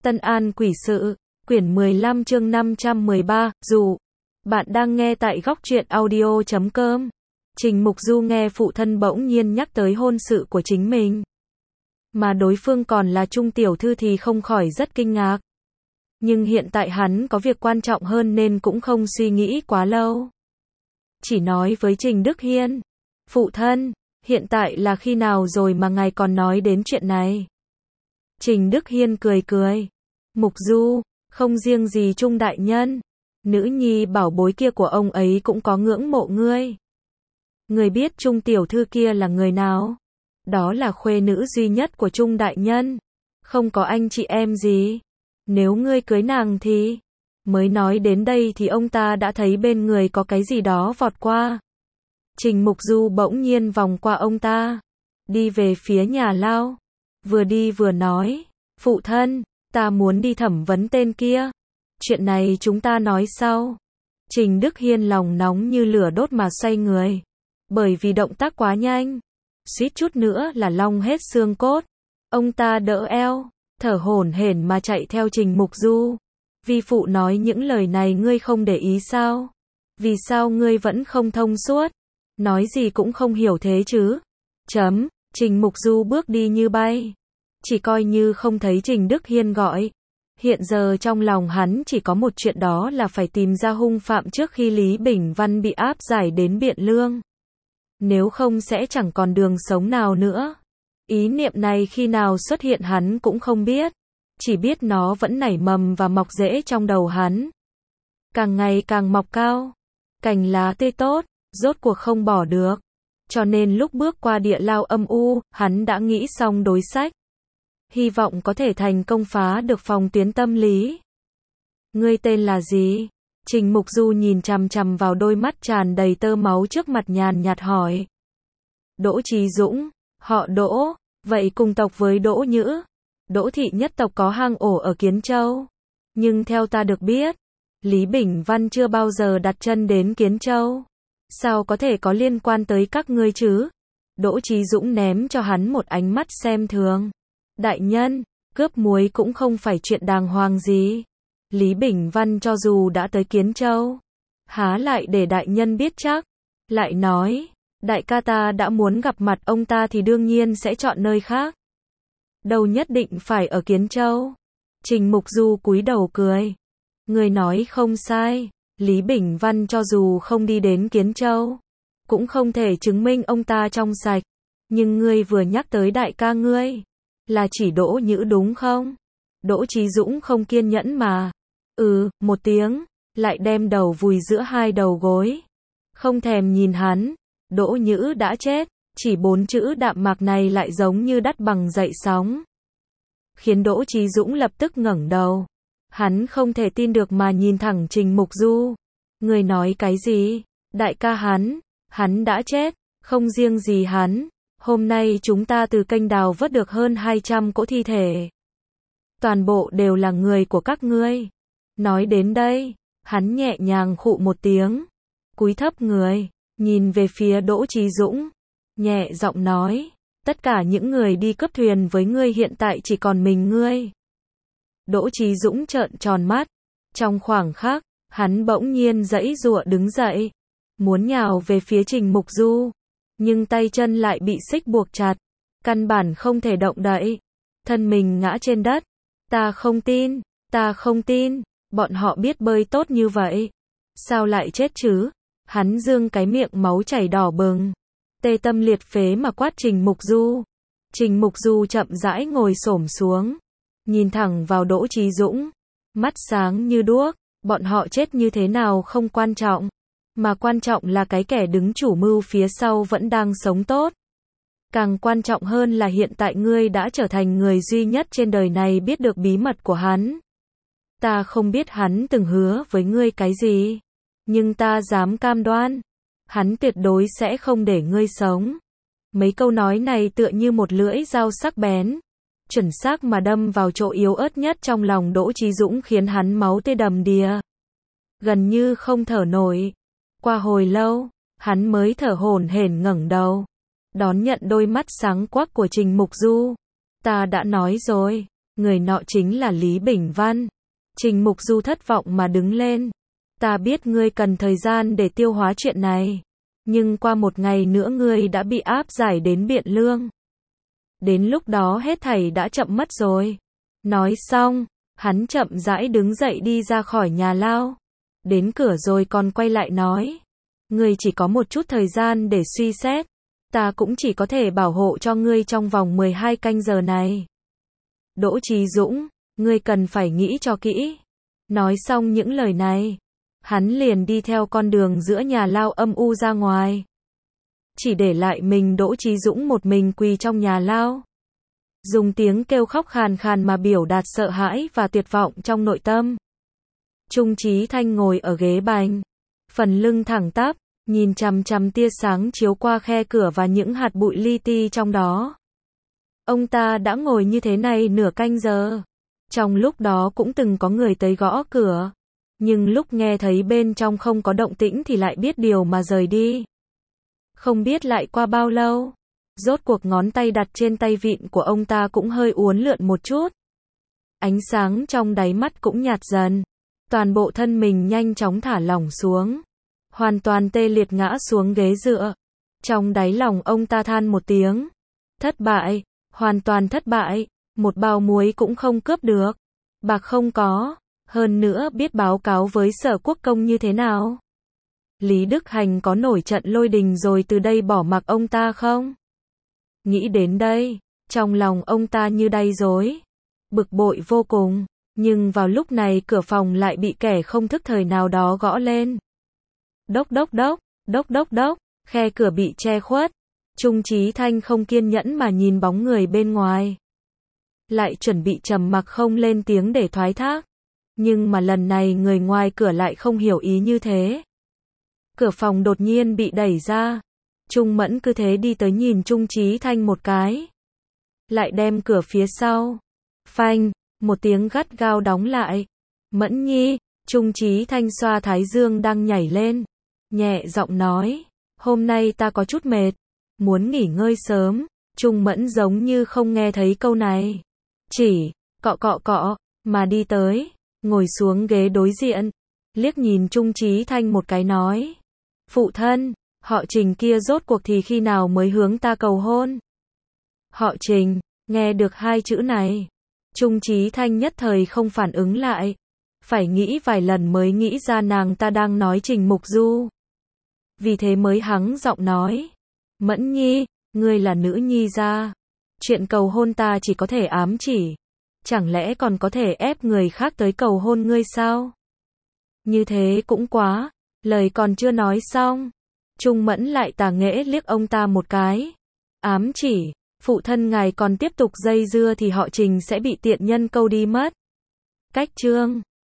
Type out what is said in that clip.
Tân An Quỷ Sự, quyển 15 chương 513, dù. Bạn đang nghe tại góc truyện audio.com. Trình Mục Du nghe phụ thân bỗng nhiên nhắc tới hôn sự của chính mình. Mà đối phương còn là Trung tiểu thư thì không khỏi rất kinh ngạc. Nhưng hiện tại hắn có việc quan trọng hơn nên cũng không suy nghĩ quá lâu. Chỉ nói với Trình Đức Hiên, phụ thân, hiện tại là khi nào rồi mà ngài còn nói đến chuyện này? Trình Đức Hiên cười cười. Mục Du, không riêng gì Trung đại nhân, nữ nhi bảo bối kia của ông ấy cũng có ngưỡng mộ ngươi. Ngươi biết Trung tiểu thư kia là người nào? Đó là khuê nữ duy nhất của Trung đại nhân, không có anh chị em gì. Nếu ngươi cưới nàng thì... Mới nói đến đây thì ông ta đã thấy bên người có cái gì đó vọt qua. Trình Mục Du bỗng nhiên vòng qua ông ta, đi về phía nhà lao. Vừa đi vừa nói, phụ thân, ta muốn đi thẩm vấn tên kia. Chuyện này chúng ta nói sau. Trình Đức Hiên lòng nóng như lửa đốt mà xoay người. Bởi vì động tác quá nhanh, suýt chút nữa là long hết xương cốt. Ông ta đỡ eo, thở hổn hển mà chạy theo Trình Mục Du. Vi phụ nói những lời này ngươi không để ý sao? Vì sao ngươi vẫn không thông suốt? Nói gì cũng không hiểu thế chứ? Trình Mục Du bước đi như bay. Chỉ coi như không thấy Trình Đức Hiên gọi. Hiện giờ trong lòng hắn chỉ có một chuyện, đó là phải tìm ra hung phạm trước khi Lý Bình Văn bị áp giải đến Biện Lương. Nếu không sẽ chẳng còn đường sống nào nữa. Ý niệm này khi nào xuất hiện hắn cũng không biết. Chỉ biết nó vẫn nảy mầm và mọc rễ trong đầu hắn. Càng ngày càng mọc cao. Cành lá tươi tốt, rốt cuộc không bỏ được. Cho nên lúc bước qua địa lao âm u, hắn đã nghĩ xong đối sách. Hy vọng có thể thành công phá được phòng tuyến tâm lý. Ngươi tên là gì? Trình Mục Du nhìn chằm chằm vào đôi mắt tràn đầy tơ máu trước mặt, nhàn nhạt hỏi. Đỗ Chí Dũng, họ Đỗ, vậy cùng tộc với Đỗ Nhữ. Đỗ thị nhất tộc có hang ổ ở Kiến Châu. Nhưng theo ta được biết, Lý Bình Văn chưa bao giờ đặt chân đến Kiến Châu. Sao có thể có liên quan tới các ngươi chứ? Đỗ Chí Dũng ném cho hắn một ánh mắt xem thường. Đại nhân, cướp muối cũng không phải chuyện đàng hoàng gì. Lý Bình Văn cho dù đã tới Kiến Châu, há lại để đại nhân biết chắc. Lại nói, đại ca ta đã muốn gặp mặt ông ta thì đương nhiên sẽ chọn nơi khác. Đâu nhất định phải ở Kiến Châu. Trình Mục Du cúi đầu cười. Người nói không sai, Lý Bình Văn cho dù không đi đến Kiến Châu, cũng không thể chứng minh ông ta trong sạch. Nhưng ngươi vừa nhắc tới đại ca ngươi, là chỉ Đỗ Nhữ đúng không? Đỗ Chí Dũng không kiên nhẫn mà. Một tiếng, lại đem đầu vùi giữa hai đầu gối. Không thèm nhìn hắn, Đỗ Nhữ đã chết. Chỉ 4 chữ đạm mạc này lại giống như đắt bằng dậy sóng. Khiến Đỗ Chí Dũng lập tức ngẩng đầu. Hắn không thể tin được mà nhìn thẳng Trình Mục Du. Người nói cái gì? Đại ca hắn đã chết. Không riêng gì hắn. Hôm nay chúng ta từ kênh đào vớt được hơn 200 cỗ thi thể. Toàn bộ đều là người của các ngươi. Nói đến đây, hắn nhẹ nhàng khụ một tiếng. Cúi thấp người, nhìn về phía Đỗ Chí Dũng. Nhẹ giọng nói, tất cả những người đi cướp thuyền với ngươi hiện tại chỉ còn mình ngươi. Đỗ Chí Dũng trợn tròn mắt. Trong khoảng khắc, hắn bỗng nhiên giãy giụa đứng dậy. Muốn nhào về phía Trình Mục Du. Nhưng tay chân lại bị xích buộc chặt. Căn bản không thể động đậy. Thân mình ngã trên đất. Ta không tin, bọn họ biết bơi tốt như vậy. Sao lại chết chứ? Hắn dương cái miệng máu chảy đỏ bừng. Tê tâm liệt phế mà quát Trình Mục Du. Trình Mục Du chậm rãi ngồi xổm xuống, nhìn thẳng vào Đỗ Chí Dũng, mắt sáng như đuốc. Bọn họ chết như thế nào không quan trọng, mà quan trọng là cái kẻ đứng chủ mưu phía sau vẫn đang sống tốt. Càng quan trọng hơn là hiện tại ngươi đã trở thành người duy nhất trên đời này biết được bí mật của hắn. Ta không biết hắn từng hứa với ngươi cái gì, nhưng ta dám cam đoan, hắn tuyệt đối sẽ không để ngươi sống. Mấy câu nói này tựa như một lưỡi dao sắc bén, chuẩn xác mà đâm vào chỗ yếu ớt nhất trong lòng Đỗ Chí Dũng, khiến hắn máu tê đầm đìa, gần như không thở nổi. Qua hồi lâu, hắn mới thở hổn hển ngẩng đầu, đón nhận đôi mắt sáng quắc của Trình Mục Du. Ta đã nói rồi, Người nọ chính là Lý Bình Văn. Trình Mục Du thất vọng mà đứng lên. Ta biết ngươi cần thời gian để tiêu hóa chuyện này. Nhưng qua một ngày nữa ngươi đã bị áp giải đến Biện Lương. Đến lúc đó hết thảy đã chậm mất rồi. Nói xong, hắn chậm rãi đứng dậy đi ra khỏi nhà lao. Đến cửa rồi còn quay lại nói. Ngươi chỉ có một chút thời gian để suy xét. Ta cũng chỉ có thể bảo hộ cho ngươi trong vòng 12 canh giờ này. Đỗ Chí Dũng, ngươi cần phải nghĩ cho kỹ. Nói xong những lời này, hắn liền đi theo con đường giữa nhà lao âm u ra ngoài. Chỉ để lại mình Đỗ Chí Dũng một mình quỳ trong nhà lao. Dùng tiếng kêu khóc khàn khàn mà biểu đạt sợ hãi và tuyệt vọng trong nội tâm. Trung Chí Thanh ngồi ở ghế bành, phần lưng thẳng tắp, nhìn chằm chằm tia sáng chiếu qua khe cửa và những hạt bụi li ti trong đó. Ông ta đã ngồi như thế này nửa canh giờ. Trong lúc đó cũng từng có người tới gõ cửa. Nhưng lúc nghe thấy bên trong không có động tĩnh thì lại biết điều mà rời đi. Không biết lại qua bao lâu. Rốt cuộc ngón tay đặt trên tay vịn của ông ta cũng hơi uốn lượn một chút. Ánh sáng trong đáy mắt cũng nhạt dần. Toàn bộ thân mình nhanh chóng thả lỏng xuống. Hoàn toàn tê liệt ngã xuống ghế dựa. Trong đáy lòng ông ta than một tiếng. Thất bại, hoàn toàn thất bại. Một bao muối cũng không cướp được. Bạc không có. Hơn nữa biết báo cáo với Sở Quốc công như thế nào. Lý Đức Hành có nổi trận lôi đình rồi từ đây bỏ mặc ông ta không? Nghĩ đến đây, trong lòng ông ta như đay rối, bực bội vô cùng, nhưng vào lúc này cửa phòng lại bị kẻ không thức thời nào đó gõ lên. Đốc đốc đốc, đốc đốc đốc, khe cửa bị che khuất. Trung Chí Thanh không kiên nhẫn mà nhìn bóng người bên ngoài. Lại chuẩn bị trầm mặc không lên tiếng để thoái thác. Nhưng mà lần này người ngoài cửa lại không hiểu ý như thế. Cửa phòng đột nhiên bị đẩy ra. Trung Mẫn cứ thế đi tới nhìn Trung Chí Thanh một cái. Lại đem cửa phía sau. Phanh, một tiếng gắt gao đóng lại. Mẫn Nhi, Trung Chí Thanh xoa thái dương đang nhảy lên. Nhẹ giọng nói, hôm nay ta có chút mệt. Muốn nghỉ ngơi sớm. Trung Mẫn giống như không nghe thấy câu này. Chỉ, cọ cọ cọ, mà đi tới. Ngồi xuống ghế đối diện. Liếc nhìn Trung Chí Thanh một cái nói. Phụ thân, họ Trình kia rốt cuộc thì khi nào mới hướng ta cầu hôn? Họ Trình, nghe được hai chữ này. Trung Chí Thanh nhất thời không phản ứng lại. Phải nghĩ vài lần mới nghĩ ra nàng ta đang nói Trình Mục Du. Vì thế mới hắng giọng nói. Mẫn Nhi, ngươi là nữ nhi gia. Chuyện cầu hôn ta chỉ có thể ám chỉ. Chẳng lẽ còn có thể ép người khác tới cầu hôn ngươi sao? Như thế cũng quá. Lời còn chưa nói xong. Trung Mẫn lại tà nghễ liếc ông ta một cái. Ám chỉ, phụ thân ngài còn tiếp tục dây dưa thì họ Trình sẽ bị tiện nhân câu đi mất. Cách chương